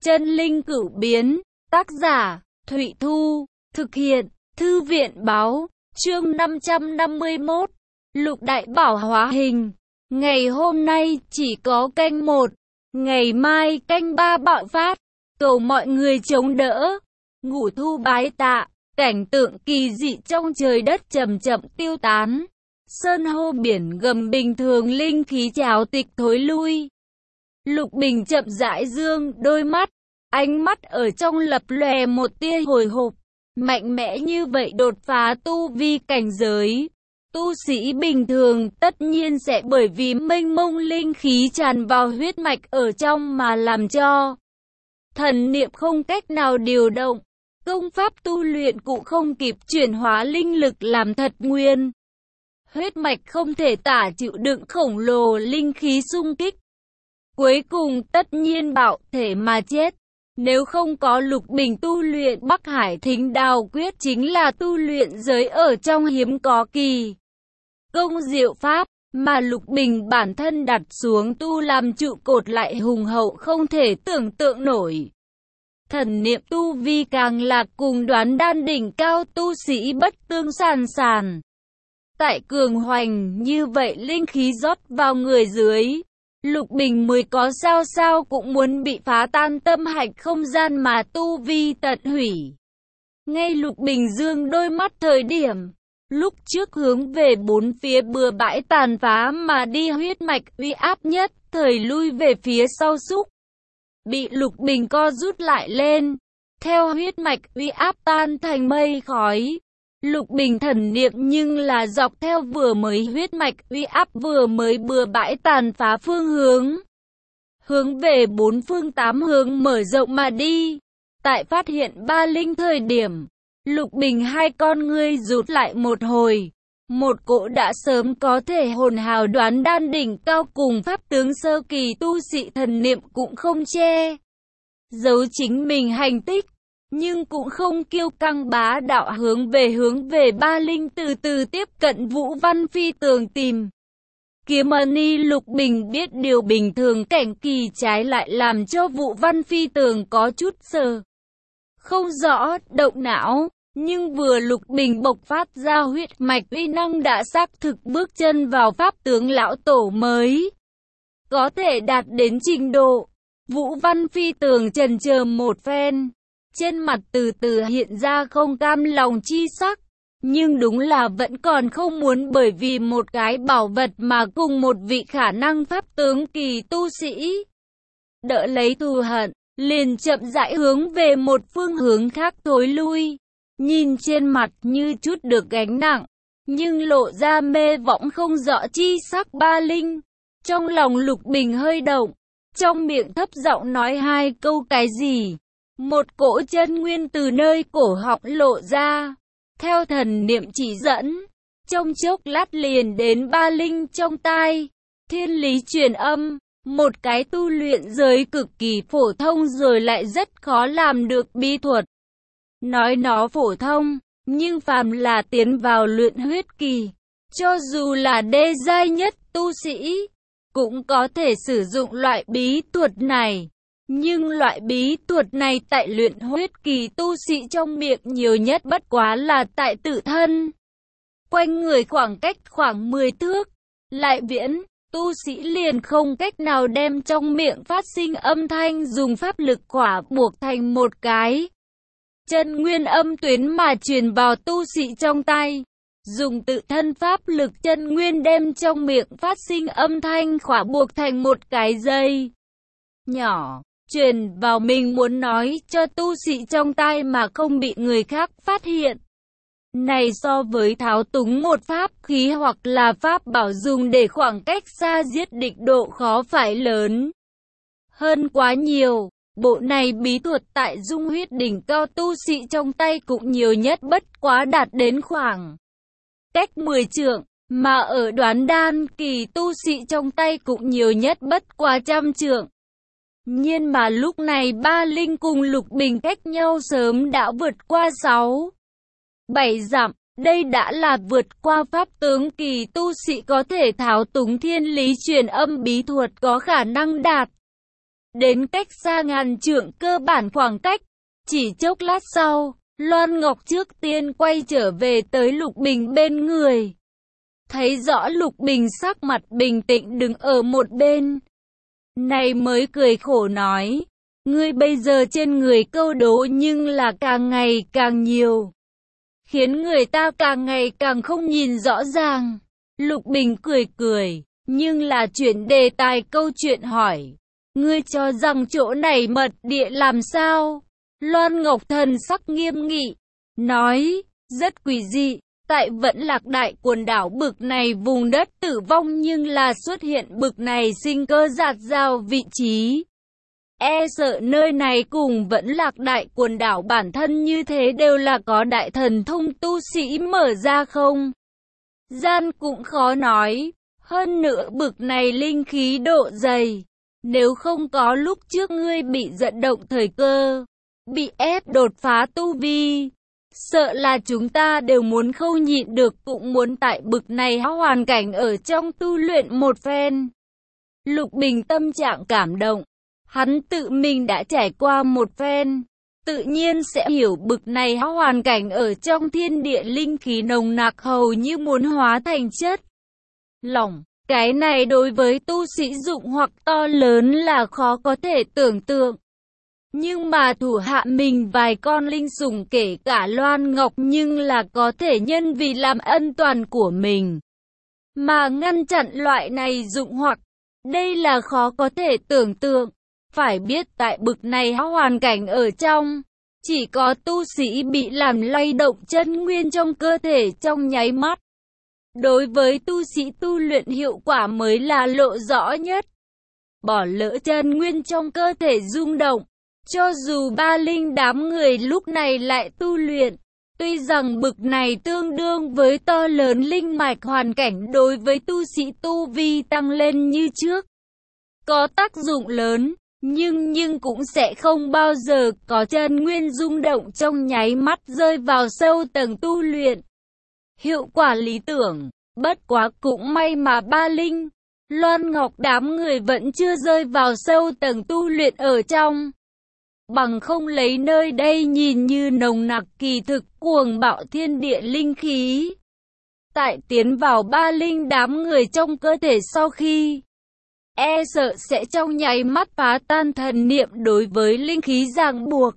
Chân linh cửu biến, tác giả, Thụy Thu, thực hiện, Thư viện báo, chương 551, Lục Đại Bảo hóa hình. Ngày hôm nay chỉ có canh 1, ngày mai canh 3 bạo phát, cầu mọi người chống đỡ. Ngũ thu bái tạ, cảnh tượng kỳ dị trong trời đất chậm chậm tiêu tán. Sơn hô biển gầm bình thường linh khí trào tịch thối lui. Lục Bình chậm rãi dương đôi mắt, ánh mắt ở trong lập lòe một tia hồi hộp. Mạnh mẽ như vậy đột phá tu vi cảnh giới. Tu sĩ bình thường tất nhiên sẽ bởi vì mênh mông linh khí tràn vào huyết mạch ở trong mà làm cho thần niệm không cách nào điều động. Công pháp tu luyện cũng không kịp chuyển hóa linh lực làm thật nguyên. Huyết mạch không thể tả chịu đựng khổng lồ linh khí xung kích. Cuối cùng tất nhiên bạo thể mà chết. Nếu không có Lục Bình tu luyện Bắc Hải Thính Đao Quyết chính là tu luyện giới ở trong hiếm có kỳ công diệu pháp, mà Lục Bình bản thân đặt xuống tu làm trụ cột lại hùng hậu không thể tưởng tượng nổi. Thần niệm tu vi càng là cùng đoán đan đỉnh cao tu sĩ bất tương sàn sàn. Tại cường hoành như vậy linh khí rót vào người dưới, Lục Bình mới có sao cũng muốn bị phá tan tâm hạch không gian mà tu vi tận hủy. Ngay Lục Bình dương đôi mắt thời điểm, lúc trước hướng về bốn phía bừa bãi tàn phá mà đi huyết mạch uy áp nhất thời lui về phía sau xúc. Bị Lục Bình co rút lại lên, theo huyết mạch uy áp tan thành mây khói. Lục Bình thần niệm nhưng là dọc theo vừa mới huyết mạch uy áp vừa mới bừa bãi tàn phá phương hướng về bốn phương tám hướng mở rộng mà đi. Tại phát hiện ba linh thời điểm, Lục Bình hai con ngươi rút lại một hồi. Một cỗ đã sớm có thể hồn hào đoán đan đỉnh cao cùng pháp tướng sơ kỳ tu sĩ thần niệm cũng không che giấu chính mình hành tích, nhưng cũng không kiêu căng bá đạo hướng về ba linh từ từ tiếp cận Vũ Văn Phi Tường tìm kiếm ni. Lục Bình biết điều bình thường cảnh kỳ trái lại làm cho Vũ Văn Phi Tường có chút sợ không rõ động não. Nhưng vừa Lục Bình bộc phát ra huyết mạch uy năng đã xác thực bước chân vào pháp tướng lão tổ mới có thể đạt đến trình độ. Vũ Văn Phi Tường chần chờ một phen, trên mặt từ từ hiện ra không cam lòng chi sắc. Nhưng đúng là vẫn còn không muốn bởi vì một cái bảo vật mà cùng một vị khả năng pháp tướng kỳ tu sĩ đỡ lấy thù hận, liền chậm rãi hướng về một phương hướng khác thối lui. Nhìn trên mặt như chút được gánh nặng, nhưng lộ ra mê võng không rõ chi sắc ba linh. Trong lòng Lục Bình hơi động, trong miệng thấp giọng nói hai câu cái gì. Một cỗ chân nguyên từ nơi cổ họng lộ ra, theo thần niệm chỉ dẫn, trong chốc lát liền đến ba linh trong tai. Thiên lý truyền âm, một cái tu luyện giới cực kỳ phổ thông rồi lại rất khó làm được bí thuật. Nói nó phổ thông, nhưng phàm là tiến vào luyện huyết kỳ, cho dù là đê giai nhất tu sĩ, cũng có thể sử dụng loại bí thuật này. Nhưng loại bí thuật này tại luyện huyết kỳ tu sĩ trong miệng nhiều nhất bất quá là tại tự thân. Quanh người khoảng cách khoảng 10 thước, lại viễn, tu sĩ liền không cách nào đem trong miệng phát sinh âm thanh dùng pháp lực khỏa buộc thành một cái chân nguyên âm tuyến mà truyền vào tu sĩ trong tai. Dùng tự thân pháp lực chân nguyên đem trong miệng phát sinh âm thanh khỏa buộc thành một cái dây nhỏ, truyền vào mình muốn nói cho tu sĩ trong tai mà không bị người khác phát hiện. Này so với tháo túng một pháp khí hoặc là pháp bảo dùng để khoảng cách xa giết địch độ khó phải lớn hơn quá nhiều. Bộ này bí thuật tại dung huyết đỉnh cao tu sĩ trong tay cũng nhiều nhất bất quá đạt đến khoảng cách 10 trượng, mà ở đoán đan kỳ tu sĩ trong tay cũng nhiều nhất bất quá 100 trượng. Nhưng mà lúc này ba linh cùng Lục Bình cách nhau sớm đã vượt qua 6-7 dặm, đây đã là vượt qua pháp tướng kỳ tu sĩ có thể tháo túng thiên lý truyền âm bí thuật có khả năng đạt đến cách xa ngàn trượng cơ bản khoảng cách. Chỉ chốc lát sau, Loan Ngọc trước tiên quay trở về tới Lục Bình bên người. Thấy rõ Lục Bình sắc mặt bình tĩnh đứng ở một bên. Này mới cười khổ nói, ngươi bây giờ trên người câu đố nhưng là càng ngày càng nhiều, khiến người ta càng ngày càng không nhìn rõ ràng. Lục Bình cười cười, nhưng là chuyển đề tài câu chuyện hỏi, ngươi cho rằng chỗ này mật địa làm sao? Loan Ngọc thần sắc nghiêm nghị, nói, rất quỷ dị. Tại Vẫn Lạc Đại quần đảo bực này vùng đất tử vong nhưng là xuất hiện bực này sinh cơ rạt rào vị trí. E sợ nơi này cùng Vẫn Lạc Đại quần đảo bản thân như thế đều là có đại thần thông tu sĩ mở ra không? Gian cũng khó nói, hơn nữa bực này linh khí độ dày. Nếu không có lúc trước ngươi bị giận động thời cơ, bị ép đột phá tu vi, sợ là chúng ta đều muốn không nhịn được cũng muốn tại bực này hoàn cảnh ở trong tu luyện một phen. Lục Bình tâm trạng cảm động, hắn tự mình đã trải qua một phen, tự nhiên sẽ hiểu bực này hoàn cảnh ở trong thiên địa linh khí nồng nặc hầu như muốn hóa thành chất lỏng. Cái này đối với tu sĩ dụng hoặc to lớn là khó có thể tưởng tượng. Nhưng mà thủ hạ mình vài con linh sủng kể cả Loan Ngọc nhưng là có thể nhân vì làm ân toàn của mình mà ngăn chặn loại này dụng hoặc. Đây là khó có thể tưởng tượng. Phải biết tại bực này hoàn cảnh ở trong, chỉ có tu sĩ bị làm lay động chân nguyên trong cơ thể trong nháy mắt. Đối với tu sĩ tu luyện hiệu quả mới là lộ rõ nhất. Bỏ lỡ chân nguyên trong cơ thể rung động. Cho dù ba linh đám người lúc này lại tu luyện, tuy rằng bực này tương đương với to lớn linh mạch hoàn cảnh đối với tu sĩ tu vi tăng lên như trước, có tác dụng lớn, nhưng cũng sẽ không bao giờ có chân nguyên rung động trong nháy mắt rơi vào sâu tầng tu luyện. Hiệu quả lý tưởng, bất quá cũng may mà ba linh, Loan Ngọc đám người vẫn chưa rơi vào sâu tầng tu luyện ở trong. Bằng không lấy nơi đây nhìn như nồng nặc kỳ thực cuồng bạo thiên địa linh khí. Tại tiến vào ba linh đám người trong cơ thể sau khi, e sợ sẽ trong nháy mắt phá tan thần niệm đối với linh khí ràng buộc,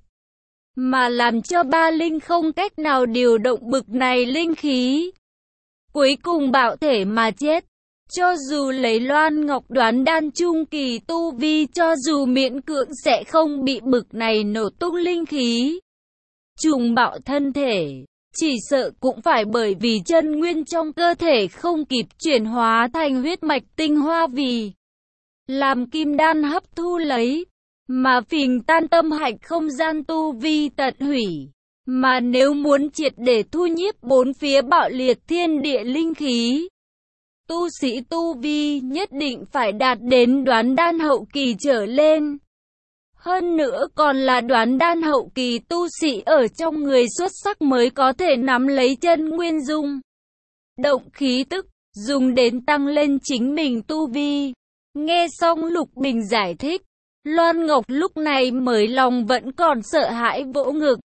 mà làm cho ba linh không cách nào điều động bực này linh khí. Cuối cùng bạo thể mà chết. Cho dù lấy Loan Ngọc đoán đan trung kỳ tu vi cho dù miễn cưỡng sẽ không bị bực này nổ tung linh khí trùng bạo thân thể, chỉ sợ cũng phải bởi vì chân nguyên trong cơ thể không kịp chuyển hóa thành huyết mạch tinh hoa vì làm kim đan hấp thu lấy, mà phình tan tâm hạch không gian tu vi tận hủy. Mà nếu muốn triệt để thu nhiếp bốn phía bạo liệt thiên địa linh khí, tu sĩ tu vi nhất định phải đạt đến đoán đan hậu kỳ trở lên. Hơn nữa còn là đoán đan hậu kỳ tu sĩ ở trong người xuất sắc mới có thể nắm lấy chân nguyên dung động khí tức, dùng đến tăng lên chính mình tu vi. Nghe xong Lục Bình giải thích, Loan Ngọc lúc này mới lòng vẫn còn sợ hãi vỗ ngực,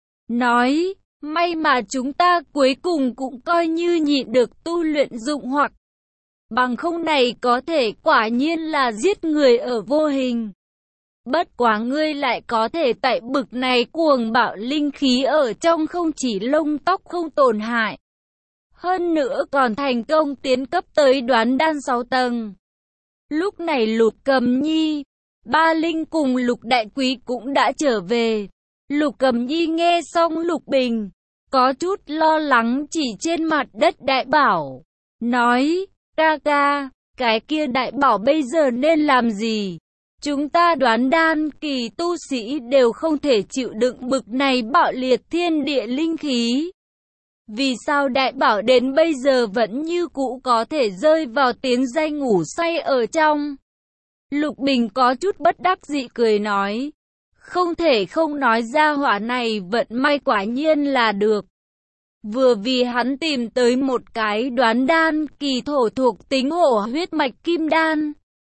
nói, may mà chúng ta cuối cùng cũng coi như nhịn được tu luyện dụng hoặc. Bằng không này có thể quả nhiên là giết người ở vô hình. Bất quá ngươi lại có thể tại bực này cuồng bạo linh khí ở trong không chỉ lông tóc không tổn hại, hơn nữa còn thành công tiến cấp tới đoán đan 6 tầng. Lúc này Lục Cầm Nhi, Ba Linh cùng Lục Đại Quý cũng đã trở về. Lục Cầm Nhi nghe xong Lục Bình, có chút lo lắng chỉ trên mặt đất đại bảo, nói, ca ca, cái kia đại bảo bây giờ nên làm gì? Chúng ta đoán đan kỳ tu sĩ đều không thể chịu đựng bực này bạo liệt thiên địa linh khí. Vì sao đại bảo đến bây giờ vẫn như cũ có thể rơi vào tiếng danh ngủ say ở trong? Lục Bình có chút bất đắc dĩ cười nói, không thể không nói ra hỏa này vận may quả nhiên là được. Vừa vì hắn tìm tới một cái đoán đan kỳ thổ thuộc tính hổ huyết mạch kim đan,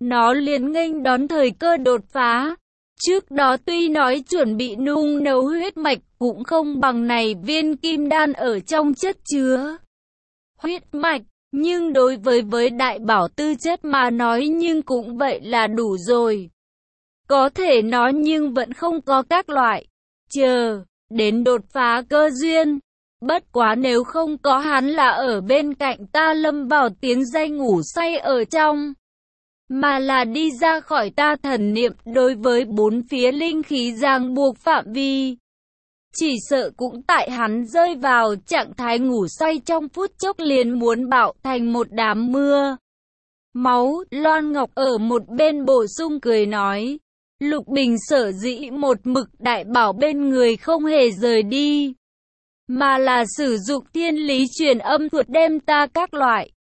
nó liền nghênh đón thời cơ đột phá. Trước đó tuy nói chuẩn bị nung nấu huyết mạch cũng không bằng này viên kim đan ở trong chất chứa huyết mạch, nhưng đối với đại bảo tư chất mà nói nhưng cũng vậy là đủ rồi. Có thể nói nhưng vẫn không có các loại chờ đến đột phá cơ duyên. Bất quá nếu không có hắn là ở bên cạnh ta lâm vào tiếng danh ngủ say ở trong, mà là đi ra khỏi ta thần niệm đối với bốn phía linh khí ràng buộc phạm vi. Chỉ sợ cũng tại hắn rơi vào trạng thái ngủ say trong phút chốc liền muốn bạo thành một đám mưa máu. Loan Ngọc ở một bên bổ sung cười nói, Lục Bình sở dĩ một mực đại bảo bên người không hề rời đi, mà là sử dụng thiên lý truyền âm thuật đem ta các loại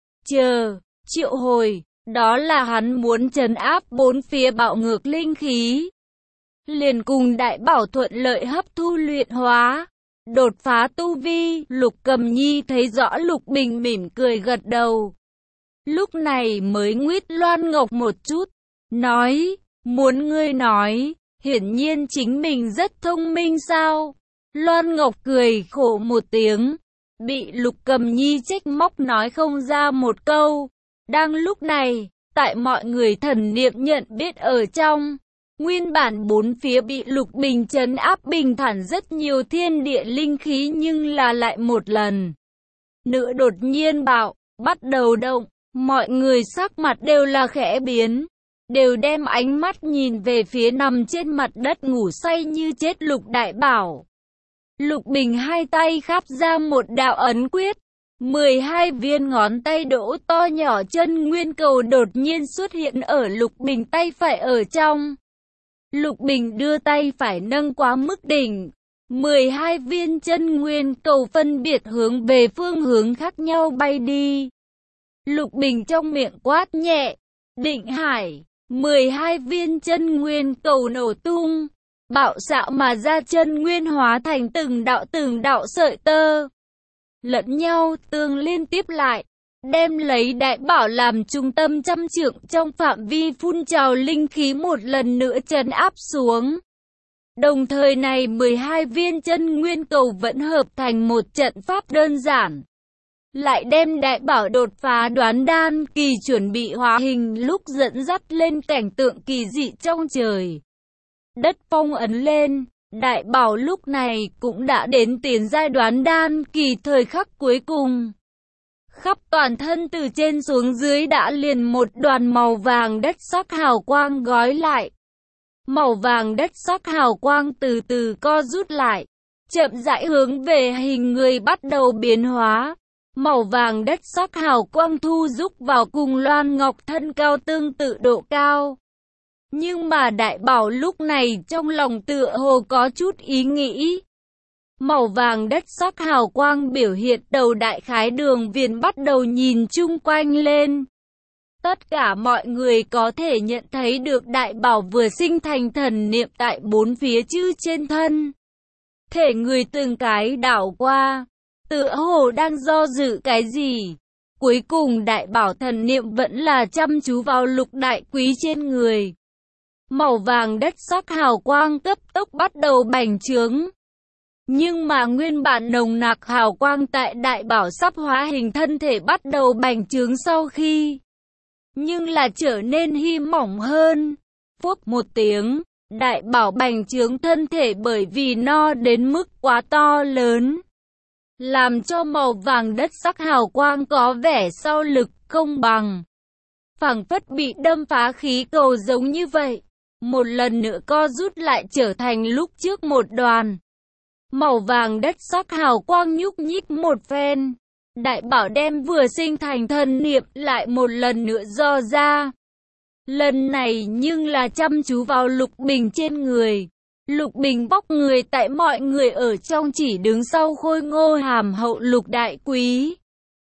triệu hồi, đó là hắn muốn trấn áp bốn phía bạo ngược linh khí, liền cùng đại bảo thuận lợi hấp thu luyện hóa, đột phá tu vi. Lục Cầm Nhi thấy rõ Lục Bình mỉm cười gật đầu, lúc này mới nguyết Loan Ngọc một chút, nói, muốn ngươi nói, hiển nhiên chính mình rất thông minh sao? Loan Ngọc cười khổ một tiếng, bị Lục Cầm Nhi trách móc nói không ra một câu. Đang lúc này, tại mọi người thần niệm nhận biết ở trong, nguyên bản bốn phía bị Lục Bình trấn áp bình thản rất nhiều thiên địa linh khí nhưng là lại một lần nữa đột nhiên bắt đầu động, mọi người sắc mặt đều là khẽ biến, đều đem ánh mắt nhìn về phía nằm trên mặt đất ngủ say như chết Lục Đại Bảo. Lục Bình hai tay khắp ra một đạo ấn quyết, 12 viên ngón tay đỗ to nhỏ chân nguyên cầu đột nhiên xuất hiện ở Lục Bình tay phải ở trong. Lục Bình đưa tay phải nâng quá mức đỉnh, 12 viên chân nguyên cầu phân biệt hướng về phương hướng khác nhau bay đi. Lục Bình trong miệng quát nhẹ, định hải, 12 viên chân nguyên cầu nổ tung, bạo xạo mà ra chân nguyên hóa thành từng đạo sợi tơ, lẫn nhau tương liên tiếp lại, đem lấy đại bảo làm trung tâm trăm trượng trong phạm vi phun trào linh khí một lần nữa trấn áp xuống. Đồng thời này 12 viên chân nguyên cầu vẫn hợp thành một trận pháp đơn giản, lại đem đại bảo đột phá đoán đan kỳ chuẩn bị hóa hình lúc dẫn dắt lên cảnh tượng kỳ dị trong trời đất phong ấn lên. Đại bảo lúc này cũng đã đến tiền giai đoán đan kỳ thời khắc cuối cùng. Khắp toàn thân từ trên xuống dưới đã liền một đoàn màu vàng đất sắc hào quang gói lại. Màu vàng đất sắc hào quang từ từ co rút lại, chậm rãi hướng về hình người bắt đầu biến hóa. Màu vàng đất sắc hào quang thu rúc vào cùng Loan Ngọc thân cao tương tự độ cao. Nhưng mà đại bảo lúc này trong lòng tựa hồ có chút ý nghĩ. Màu vàng đất sắc hào quang biểu hiện đầu đại khái đường viền bắt đầu nhìn chung quanh lên. Tất cả mọi người có thể nhận thấy được đại bảo vừa sinh thành thần niệm tại bốn phía chữ trên thân. Thể người từng cái đảo qua, tựa hồ đang do dự cái gì. Cuối cùng đại bảo thần niệm vẫn là chăm chú vào Lục Đại Quý trên người. Màu vàng đất sắc hào quang cấp tốc bắt đầu bành trướng. Nhưng mà nguyên bản nồng nặc hào quang tại đại bảo sắp hóa hình thân thể bắt đầu bành trướng sau khi, nhưng là trở nên hi mỏng hơn. Phốc một tiếng, đại bảo bành trướng thân thể bởi vì no đến mức quá to lớn, làm cho màu vàng đất sắc hào quang có vẻ sau lực không bằng, phảng phất bị đâm phá khí cầu giống như vậy. Một lần nữa co rút lại trở thành lúc trước một đoàn. Màu vàng đất sắc hào quang nhúc nhích một phen. Đại bảo đem vừa sinh thành thần niệm lại một lần nữa do ra. Lần này nhưng là chăm chú vào Lục Bình trên người. Lục Bình bóc người tại mọi người ở trong chỉ đứng sau khôi ngô hàm hậu Lục Đại Quý.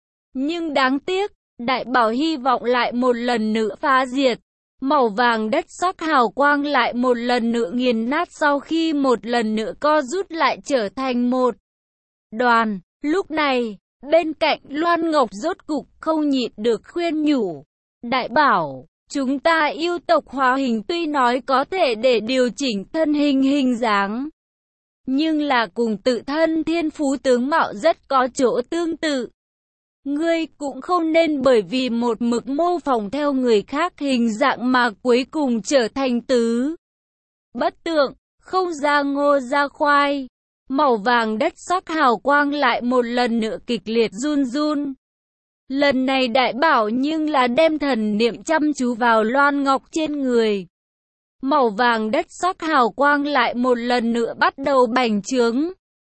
Nhưng đáng tiếc, đại bảo hy vọng lại một lần nữa phá diệt. Màu vàng đất sắc hào quang lại một lần nữa nghiền nát sau khi một lần nữa co rút lại trở thành một đoàn. Lúc này, bên cạnh Loan Ngọc rốt cục không nhịn được khuyên nhủ. Đại bảo, Chúng ta yêu tộc hóa hình tuy nói có thể để điều chỉnh thân hình hình dáng, nhưng là cùng tự thân thiên phú tướng mạo rất có chỗ tương tự. Ngươi cũng không nên bởi vì một mực mô phỏng theo người khác hình dạng mà cuối cùng trở thành tứ bất tượng, không ra ngô ra khoai. Màu vàng đất sắc hào quang lại một lần nữa kịch liệt run run. Lần này đại bảo nhưng là đem thần niệm chăm chú vào Loan Ngọc trên người. Màu vàng đất sắc hào quang lại một lần nữa bắt đầu bành trướng.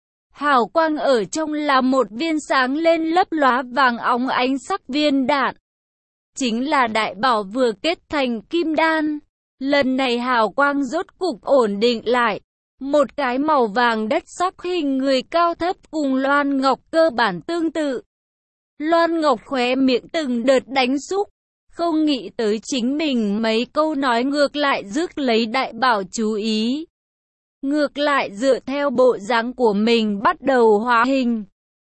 Hào quang ở trong là một viên sáng lên lấp lóa vàng óng ánh sắc viên đạn. Chính là đại bảo vừa kết thành kim đan. Lần này hào quang rốt cục ổn định lại. Một cái màu vàng đất sắc hình người cao thấp cùng Loan Ngọc cơ bản tương tự. Loan Ngọc khóe miệng từng đợt đánh xúc. Không nghĩ tới chính mình mấy câu nói ngược lại rước lấy đại bảo chú ý. Ngược lại dựa theo bộ dáng của mình bắt đầu hóa hình.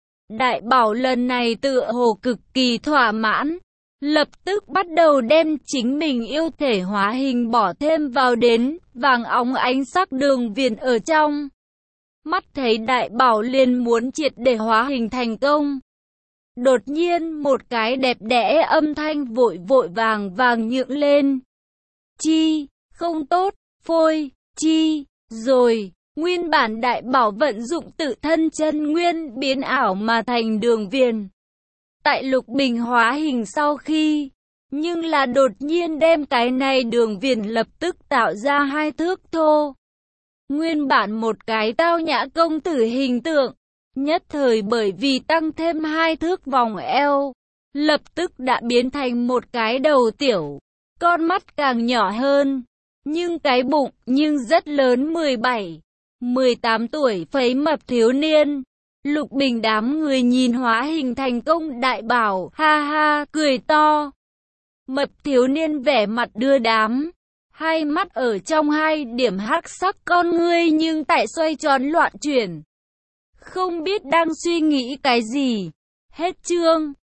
Đại bảo lần này tựa hồ cực kỳ thỏa mãn. Lập tức bắt đầu đem chính mình yêu thể hóa hình bỏ thêm vào đến vàng óng ánh sắc đường viền ở trong. Mắt thấy đại bảo liền muốn triệt để hóa hình thành công. Đột nhiên một cái đẹp đẽ âm thanh vội vội vàng vàng nhượng lên. Chi, không tốt, phôi, chi, rồi. Nguyên bản đại bảo vận dụng tự thân chân nguyên biến ảo mà thành đường viền. Tại Lục Bình hóa hình sau khi, nhưng là đột nhiên đem cái này đường viền lập tức tạo ra 2 thước thô. Nguyên bản một cái tao nhã công tử hình tượng, nhất thời bởi vì tăng thêm 2 thước vòng eo, lập tức đã biến thành một cái đầu tiểu, con mắt càng nhỏ hơn, nhưng cái bụng nhưng rất lớn 17, 18 tuổi phấy mập thiếu niên. Lục Bình đám người nhìn hóa hình thành công đại bảo, ha ha, cười to. Mập thiếu niên vẻ mặt đưa đám, hai mắt ở trong 2 điểm hắc sắc con ngươi nhưng tại xoay tròn loạn chuyển. Không biết đang suy nghĩ cái gì. Hết chương.